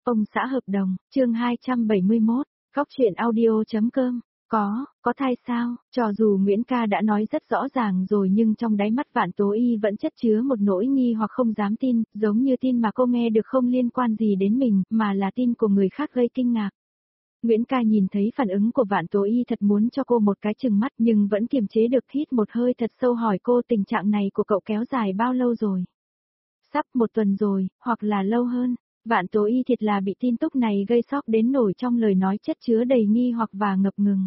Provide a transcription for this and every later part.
Ông xã hợp đồng, chương 271, góc truyện audio.com. Có thai sao? Cho dù Nguyễn Ca đã nói rất rõ ràng rồi nhưng trong đáy mắt Vạn Tố Y vẫn chất chứa một nỗi nghi hoặc không dám tin, giống như tin mà cô nghe được không liên quan gì đến mình, mà là tin của người khác gây kinh ngạc. Nguyễn Ca nhìn thấy phản ứng của Vạn Tố Y thật muốn cho cô một cái chừng mắt nhưng vẫn kiềm chế được, hít một hơi thật sâu hỏi cô tình trạng này của cậu kéo dài bao lâu rồi? Sắp 1 tuần rồi, hoặc là lâu hơn. Vạn Tố Y thiệt là bị tin tức này gây sốc đến nổi, trong lời nói chất chứa đầy nghi hoặc và ngập ngừng.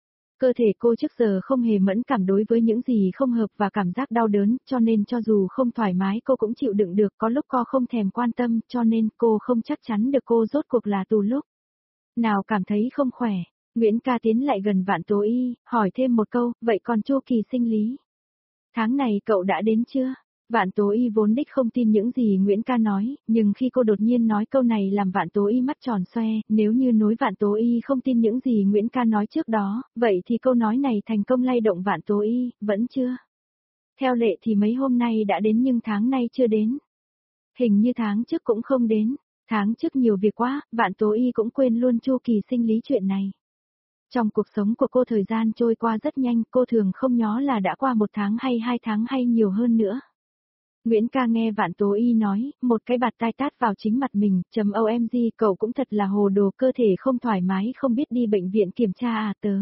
Cơ thể cô trước giờ không hề mẫn cảm đối với những gì không hợp và cảm giác đau đớn, cho nên cho dù không thoải mái cô cũng chịu đựng được, có lúc cô không thèm quan tâm, cho nên cô không chắc chắn được cô rốt cuộc là từ lúc nào cảm thấy không khỏe. Nguyễn Ca tiến lại gần Vạn Tố Y, hỏi thêm một câu, vậy còn chu kỳ sinh lý? Tháng này cậu đã đến chưa? Vạn Tố Y vốn đích không tin những gì Nguyễn Ca nói, nhưng khi cô đột nhiên nói câu này làm Vạn Tố Y mắt tròn xoe, nếu như nói Vạn Tố Y không tin những gì Nguyễn Ca nói trước đó, vậy thì câu nói này thành công lay động Vạn Tố Y, vẫn chưa? Theo lệ thì mấy hôm nay đã đến nhưng tháng nay chưa đến. Hình như tháng trước cũng không đến, tháng trước nhiều việc quá, Vạn Tố Y cũng quên luôn chu kỳ sinh lý chuyện này. Trong cuộc sống của cô thời gian trôi qua rất nhanh, cô thường không nhớ là đã qua 1 tháng hay 2 tháng hay nhiều hơn nữa. Nguyễn Ca nghe Vạn Tố Y nói, một cái bạt tai tát vào chính mặt mình, OMG cậu cũng thật là hồ đồ, cơ thể không thoải mái không biết đi bệnh viện kiểm tra à tớ.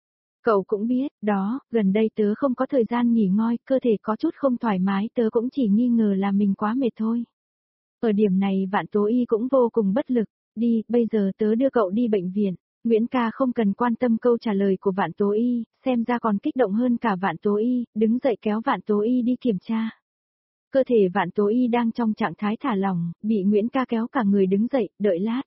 Cậu cũng biết, đó, gần đây tớ không có thời gian nghỉ ngơi, cơ thể có chút không thoải mái, tớ cũng chỉ nghi ngờ là mình quá mệt thôi. Ở điểm này Vạn Tố Y cũng vô cùng bất lực, đi, bây giờ tớ đưa cậu đi bệnh viện. Nguyễn Ca không cần quan tâm câu trả lời của Vạn Tố Y, xem ra còn kích động hơn cả Vạn Tố Y, đứng dậy kéo Vạn Tố Y đi kiểm tra. Cơ thể Vạn Tố Y đang trong trạng thái thả lỏng, bị Nguyễn Ca kéo cả người đứng dậy, đợi lát.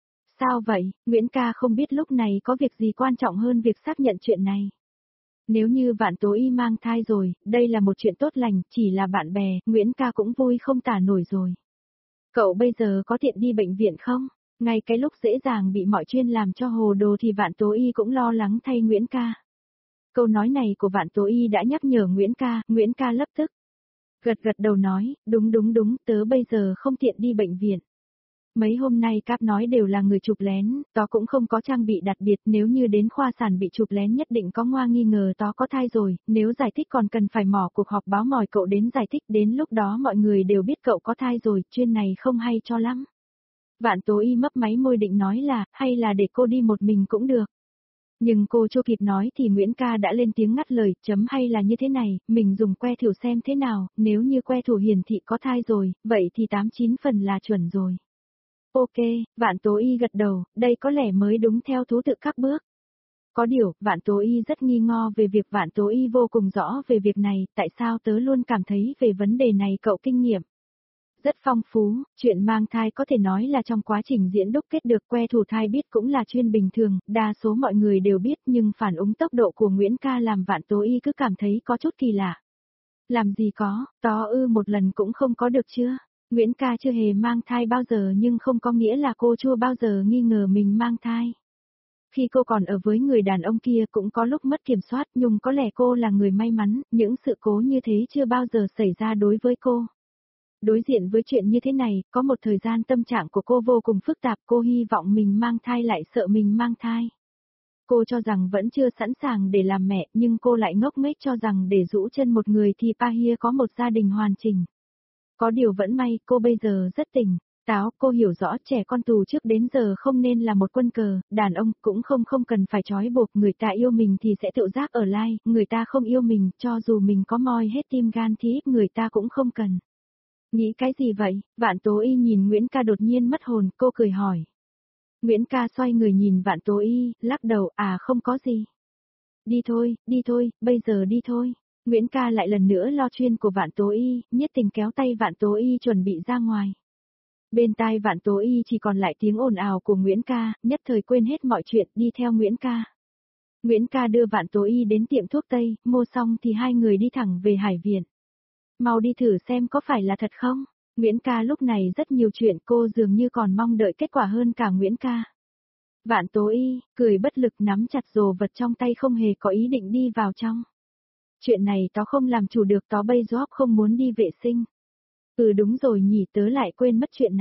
Sao vậy? Nguyễn Ca không biết lúc này có việc gì quan trọng hơn việc xác nhận chuyện này. Nếu như Vạn Tố Y mang thai rồi, đây là một chuyện tốt lành, chỉ là bạn bè, Nguyễn Ca cũng vui không tả nổi rồi. Cậu bây giờ có tiện đi bệnh viện không? Ngay cái lúc dễ dàng bị mọi chuyện làm cho hồ đồ thì Vạn Tố Y cũng lo lắng thay Nguyễn Ca. Câu nói này của Vạn Tố Y đã nhắc nhở Nguyễn Ca lập tức gật đầu nói, đúng, tớ bây giờ không tiện đi bệnh viện. Mấy hôm nay các nói đều là người chụp lén, tớ cũng không có trang bị đặc biệt, nếu như đến khoa sản bị chụp lén nhất định có ngoa nghi ngờ tớ có thai rồi, nếu giải thích còn cần phải mò cuộc họp báo mỏi cậu đến giải thích, đến lúc đó mọi người đều biết cậu có thai rồi, chuyện này không hay cho lắm. Vạn Tố Y mấp máy môi định nói là, hay là để cô đi một mình cũng được. Nhưng cô chưa kịp nói thì Nguyễn Ca đã lên tiếng ngắt lời, hay là như thế này, mình dùng que thử xem thế nào, nếu như que thử hiển thị có thai rồi, vậy thì 89 phần là chuẩn rồi. Ok, Vạn Tố Y gật đầu, đây có lẽ mới đúng theo thứ tự các bước. Có điều, Vạn Tố Y rất nghi ngờ về việc Vạn Tố Y vô cùng rõ về việc này, tại sao tớ luôn cảm thấy về vấn đề này cậu kinh nghiệm rất phong phú, chuyện mang thai có thể nói là trong quá trình diễn đúc kết được, que thử thai biết cũng là chuyện bình thường, đa số mọi người đều biết, nhưng phản ứng tốc độ của Nguyễn Ca làm Vạn Tố Y cứ cảm thấy có chút kỳ lạ. Làm gì có, một lần cũng không có được chưa? Nguyễn Ca chưa hề mang thai bao giờ nhưng không có nghĩa là cô chưa bao giờ nghi ngờ mình mang thai. Khi cô còn ở với người đàn ông kia cũng có lúc mất kiểm soát, nhưng có lẽ cô là người may mắn, những sự cố như thế chưa bao giờ xảy ra đối với cô. Đối diện với chuyện như thế này, có một thời gian tâm trạng của cô vô cùng phức tạp, cô hy vọng mình mang thai lại sợ mình mang thai. Cô cho rằng vẫn chưa sẵn sàng để làm mẹ, nhưng cô lại ngốc nghếch cho rằng để rũ chân một người thì Pahia có một gia đình hoàn chỉnh. Có điều vẫn may, cô bây giờ rất tỉnh táo, cô hiểu rõ trẻ con từ trước đến giờ không nên là một quân cờ, đàn ông cũng không cần phải trói buộc, người ta yêu mình thì sẽ tự giác ở lại, người ta không yêu mình, cho dù mình có moi hết tim gan thì người ta cũng không cần. Nghĩ cái gì vậy? Vạn Tố Y nhìn Nguyễn Ca đột nhiên mất hồn, cô cười hỏi. Nguyễn Ca xoay người nhìn Vạn Tố Y, lắc đầu, không có gì. Đi thôi, bây giờ đi thôi. Nguyễn Ca lại lần nữa lo chuyện của Vạn Tố Y, nhiệt tình kéo tay Vạn Tố Y chuẩn bị ra ngoài. Bên tai Vạn Tố Y chỉ còn lại tiếng ồn ào của Nguyễn Ca, nhất thời quên hết mọi chuyện, đi theo Nguyễn Ca. Nguyễn Ca đưa Vạn Tố Y đến tiệm thuốc Tây, mua xong thì hai người đi thẳng về Hải Viện. Mau đi thử xem có phải là thật không? Nguyễn Ca lúc này rất nhiều chuyện, cô dường như còn mong đợi kết quả hơn cả Nguyễn Ca. Vạn Tố Y, cười bất lực nắm chặt đồ vật trong tay không hề có ý định đi vào trong. Chuyện này tớ không làm chủ được, tớ bây giờ không muốn đi vệ sinh. Đúng rồi nhỉ, tớ lại quên mất chuyện này.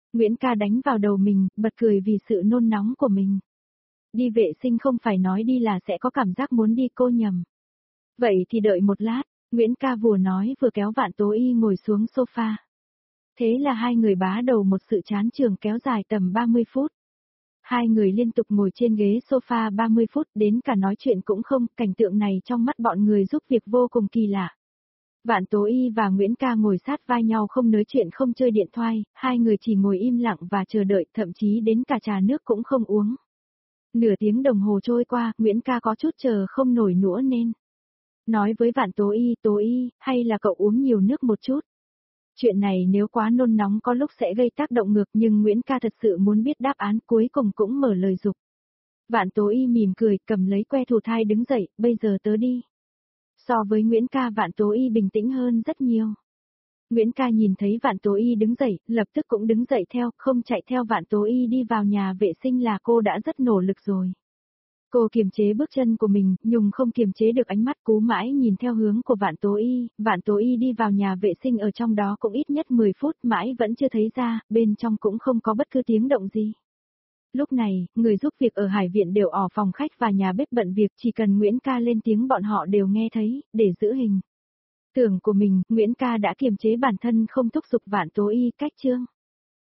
Nguyễn ca đánh vào đầu mình, bật cười vì sự nôn nóng của mình. Đi vệ sinh không phải nói đi là sẽ có cảm giác muốn đi, cô nhầm. Vậy thì đợi một lát, Nguyễn ca vừa nói vừa kéo Vạn Tố Y ngồi xuống sofa. Thế là hai người bá đầu một sự chán chường kéo dài tầm 30 phút. Hai người liên tục ngồi trên ghế sofa 30 phút, đến cả nói chuyện cũng không, cảnh tượng này trong mắt bọn người giúp việc vô cùng kỳ lạ. Vạn Tố Y và Nguyễn ca ngồi sát vai nhau không nói chuyện không chơi điện thoại, hai người chỉ ngồi im lặng và chờ đợi, thậm chí đến cả trà nước cũng không uống. Nửa tiếng đồng hồ trôi qua, Nguyễn ca có chút chờ không nổi nữa nên nói với Vạn Tố Y, hay là cậu uống nhiều nước một chút. Chuyện này nếu quá nôn nóng có lúc sẽ gây tác động ngược, nhưng Nguyễn ca thật sự muốn biết đáp án, cuối cùng cũng mở lời dục. Vạn Tố Y mỉm cười, cầm lấy que thù thai đứng dậy, bây giờ tớ đi. So với Nguyễn ca, Vạn Tố Y bình tĩnh hơn rất nhiều. Nguyễn ca nhìn thấy Vạn Tố Y đứng dậy, lập tức cũng đứng dậy theo, không chạy theo Vạn Tố Y đi vào nhà vệ sinh là cô đã rất nỗ lực rồi. Cô kiềm chế bước chân của mình, nhưng không kiềm chế được ánh mắt cú mãi nhìn theo hướng của Vạn Tố Y đi vào nhà vệ sinh, ở trong đó cũng ít nhất 10 phút mãi vẫn chưa thấy ra, bên trong cũng không có bất cứ tiếng động gì. Lúc này, người giúp việc ở Hải Viện đều ở phòng khách và nhà bếp bận việc, chỉ cần Nguyễn ca lên tiếng bọn họ đều nghe thấy, để giữ hình tượng của mình, Nguyễn ca đã kiềm chế bản thân không thúc giục Vạn Tố Y cách chương.